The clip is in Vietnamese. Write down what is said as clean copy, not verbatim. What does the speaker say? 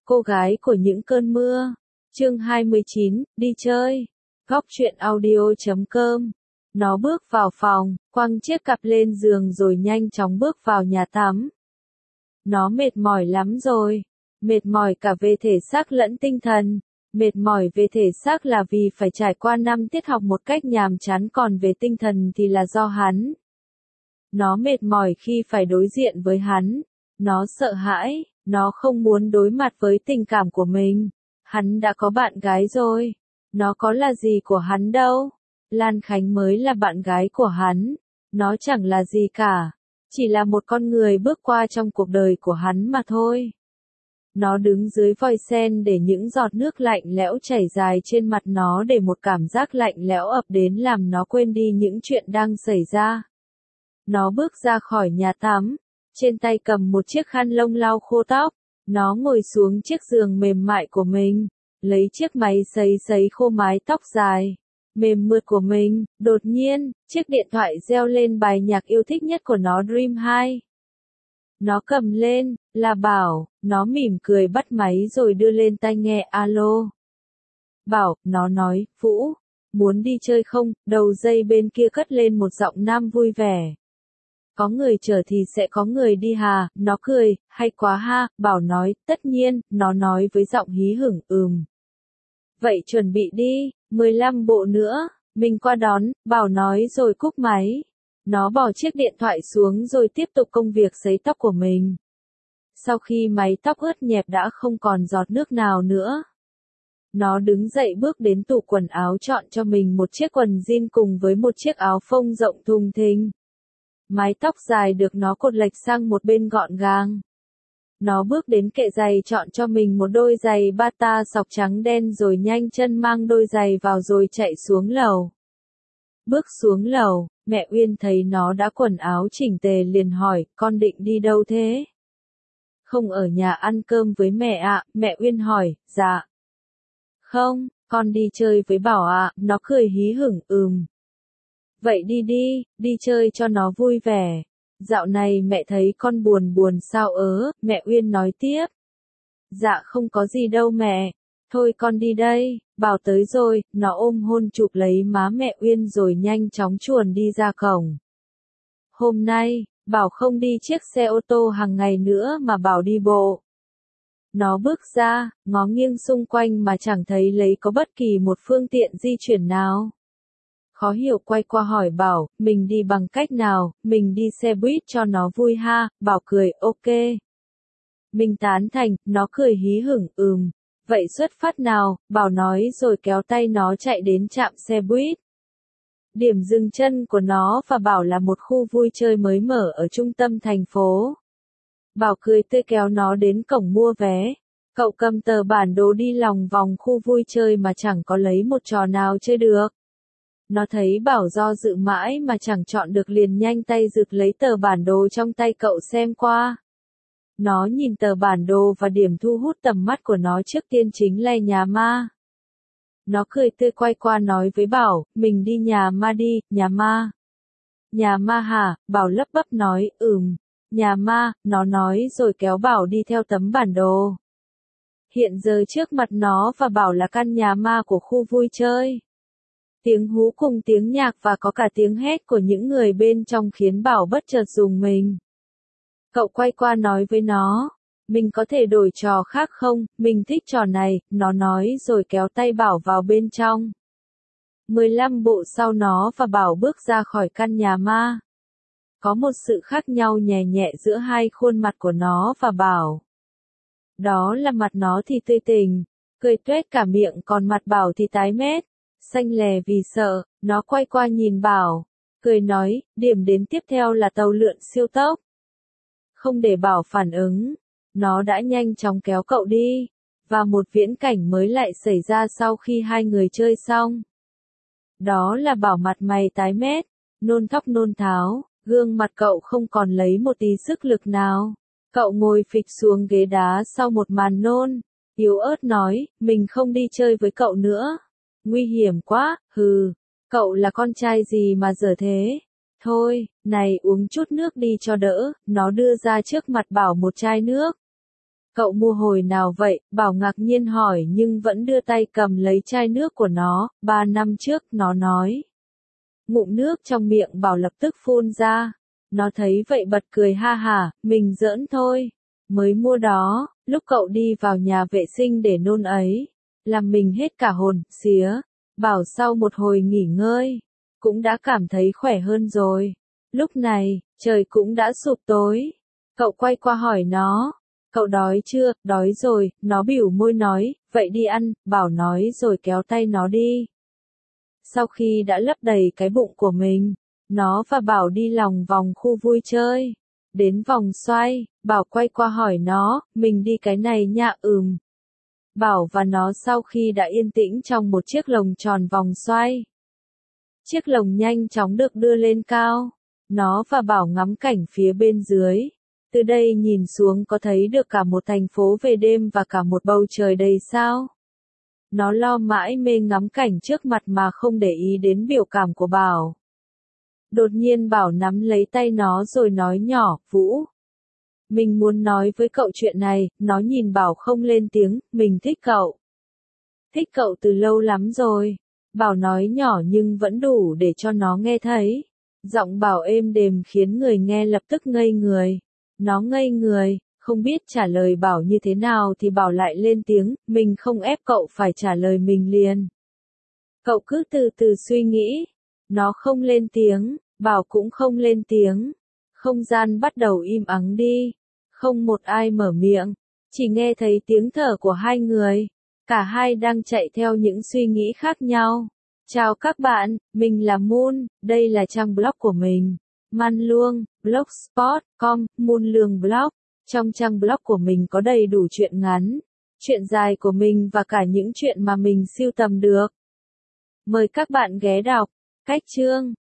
Cô gái của những cơn mưa. Chương 29, đi chơi. Góc truyện audio.com. Nó bước vào phòng, quăng chiếc cặp lên giường rồi nhanh chóng bước vào nhà tắm. Nó mệt mỏi lắm rồi. Mệt mỏi cả về thể xác lẫn tinh thần. Mệt mỏi về thể xác là vì phải trải qua 5 tiết học một cách nhàm chán, còn về tinh thần thì là do hắn. Nó mệt mỏi khi phải đối diện với hắn. Nó sợ hãi, nó không muốn đối mặt với tình cảm của mình. Hắn đã có bạn gái rồi. Nó có là gì của hắn đâu. Lan Khánh mới là bạn gái của hắn. Nó chẳng là gì cả. Chỉ là một con người bước qua trong cuộc đời của hắn mà thôi. Nó đứng dưới vòi sen để những giọt nước lạnh lẽo chảy dài trên mặt nó, để một cảm giác lạnh lẽo ập đến làm nó quên đi những chuyện đang xảy ra. Nó bước ra khỏi nhà tắm, trên tay cầm một chiếc khăn lông lau khô tóc. Nó ngồi xuống chiếc giường mềm mại của mình, lấy chiếc máy sấy khô mái tóc dài, mềm mượt của mình. Đột nhiên, chiếc điện thoại reo lên bài nhạc yêu thích nhất của nó, Dream 2. Nó cầm lên, là Bảo. Nó mỉm cười bắt máy rồi đưa lên tai nghe. Alo. Bảo, nó nói, Vũ, muốn đi chơi không? Đầu dây bên kia cất lên một giọng nam vui vẻ. Có người chở thì sẽ có người đi hà. Nó cười, hay quá ha. Bảo nói, tất nhiên. Nó nói với giọng hí hửng, Vậy chuẩn bị đi, 15 bộ nữa, mình qua đón. Bảo nói rồi cúp máy. Nó bỏ chiếc điện thoại xuống rồi tiếp tục công việc sấy tóc của mình. Sau khi mái tóc ướt nhẹp đã không còn giọt nước nào nữa, nó đứng dậy bước đến tủ quần áo, chọn cho mình một chiếc quần jean cùng với một chiếc áo phông rộng thùng thình. Mái tóc dài được nó cột lệch sang một bên gọn gàng. Nó bước đến kệ giày, chọn cho mình một đôi giày bata sọc trắng đen rồi nhanh chân mang đôi giày vào rồi chạy xuống lầu. Bước xuống lầu, mẹ Uyên thấy nó đã quần áo chỉnh tề liền hỏi, con định đi đâu thế? Không ở nhà ăn cơm với mẹ ạ. Mẹ Uyên hỏi. Dạ. Không, con đi chơi với Bảo ạ. Nó cười hí hửng. Vậy đi đi, đi chơi cho nó vui vẻ. Dạo này mẹ thấy con buồn buồn sao ớ? Mẹ Uyên nói tiếp. Dạ không có gì đâu mẹ. Thôi con đi đây. Bảo tới rồi. Nó ôm hôn chụp lấy má mẹ Uyên rồi nhanh chóng chuồn đi ra cổng. Hôm nay, Bảo không đi chiếc xe ô tô hàng ngày nữa mà Bảo đi bộ. Nó bước ra, ngó nghiêng xung quanh mà chẳng thấy lấy có bất kỳ một phương tiện di chuyển nào. Khó hiểu quay qua hỏi Bảo, mình đi bằng cách nào? Mình đi xe buýt cho nó vui ha. Bảo cười, ok. Mình tán thành. Nó cười hí hửng, Vậy xuất phát nào? Bảo nói rồi kéo tay nó chạy đến trạm xe buýt. Điểm dừng chân của nó và Bảo là một khu vui chơi mới mở ở trung tâm thành phố. Bảo cười tươi kéo nó đến cổng mua vé. Cậu cầm tờ bản đồ đi lòng vòng khu vui chơi mà chẳng có lấy một trò nào chơi được. Nó thấy Bảo do dự mãi mà chẳng chọn được liền nhanh tay giựt lấy tờ bản đồ trong tay cậu xem qua. Nó nhìn tờ bản đồ và điểm thu hút tầm mắt của nó trước tiên chính là nhà ma. Nó cười tươi quay qua nói với Bảo, mình đi nhà ma đi. Nhà ma. Nhà ma hả? Bảo lắp bắp nói, Nhà ma. Nó nói rồi kéo Bảo đi theo tấm bản đồ. Hiện giờ trước mặt nó và Bảo là căn nhà ma của khu vui chơi. Tiếng hú cùng tiếng nhạc và có cả tiếng hét của những người bên trong khiến Bảo bất chợt rùng mình. Cậu quay qua nói với nó, mình có thể đổi trò khác không? Mình thích trò này. Nó nói rồi kéo tay Bảo vào bên trong. 15 bộ sau nó và Bảo bước ra khỏi căn nhà ma. Có một sự khác nhau nhẹ nhẹ giữa hai khuôn mặt của nó và Bảo. Đó là mặt nó thì tươi tỉnh, cười tuét cả miệng, còn mặt Bảo thì tái mét, xanh lè vì sợ. Nó quay qua nhìn Bảo, cười nói, điểm đến tiếp theo là tàu lượn siêu tốc. Không để Bảo phản ứng, nó đã nhanh chóng kéo cậu đi. Và một viễn cảnh mới lại xảy ra sau khi hai người chơi xong. Đó là Bảo mặt mày tái mét, nôn thóc nôn tháo, gương mặt cậu không còn lấy một tí sức lực nào. Cậu ngồi phịch xuống ghế đá sau một màn nôn, yếu ớt nói, mình không đi chơi với cậu nữa. Nguy hiểm quá, cậu là con trai gì mà dở thế? Thôi, này uống chút nước đi cho đỡ. Nó đưa ra trước mặt Bảo một chai nước. Cậu mua hồi nào vậy? Bảo ngạc nhiên hỏi nhưng vẫn đưa tay cầm lấy chai nước của nó, 3 năm trước, nó nói. Ngụm nước trong miệng Bảo lập tức phun ra. Nó thấy vậy bật cười ha hả, mình giỡn thôi. Mới mua đó, lúc cậu đi vào nhà vệ sinh để nôn ấy. Làm mình hết cả hồn, xía. Bảo sau một hồi nghỉ ngơi, cũng đã cảm thấy khỏe hơn rồi. Lúc này, trời cũng đã sụp tối. Cậu quay qua hỏi nó. Cậu đói chưa? Đói rồi, nó bỉu môi nói, vậy đi ăn, Bảo nói rồi kéo tay nó đi. Sau khi đã lấp đầy cái bụng của mình, nó và Bảo đi lòng vòng khu vui chơi. Đến vòng xoay, Bảo quay qua hỏi nó, mình đi cái này nha. Bảo và nó sau khi đã yên tĩnh trong một chiếc lồng tròn vòng xoay. Chiếc lồng nhanh chóng được đưa lên cao. Nó và Bảo ngắm cảnh phía bên dưới. Từ đây nhìn xuống có thấy được cả một thành phố về đêm và cả một bầu trời đầy sao. Nó lo mãi mê ngắm cảnh trước mặt mà không để ý đến biểu cảm của Bảo. Đột nhiên Bảo nắm lấy tay nó rồi nói nhỏ, Vũ. Mình muốn nói với cậu chuyện này, nó nhìn Bảo không lên tiếng, mình thích cậu. Thích cậu từ lâu lắm rồi. Bảo nói nhỏ nhưng vẫn đủ để cho nó nghe thấy. Giọng Bảo êm đềm khiến người nghe lập tức ngây người. Nó ngây người, không biết trả lời Bảo như thế nào thì Bảo lại lên tiếng, mình không ép cậu phải trả lời mình liền. Cậu cứ từ từ suy nghĩ. Nó không lên tiếng, Bảo cũng không lên tiếng. Không gian bắt đầu im ắng đi. Không một ai mở miệng, chỉ nghe thấy tiếng thở của hai người. Cả hai đang chạy theo những suy nghĩ khác nhau. Chào các bạn, mình là Moon, đây là trang blog của mình. Man Luông, blogspot.com, Moon Lương Blog. Trong trang blog của mình có đầy đủ truyện ngắn, truyện dài của mình và cả những chuyện mà mình sưu tầm được. Mời các bạn ghé đọc. Cách chương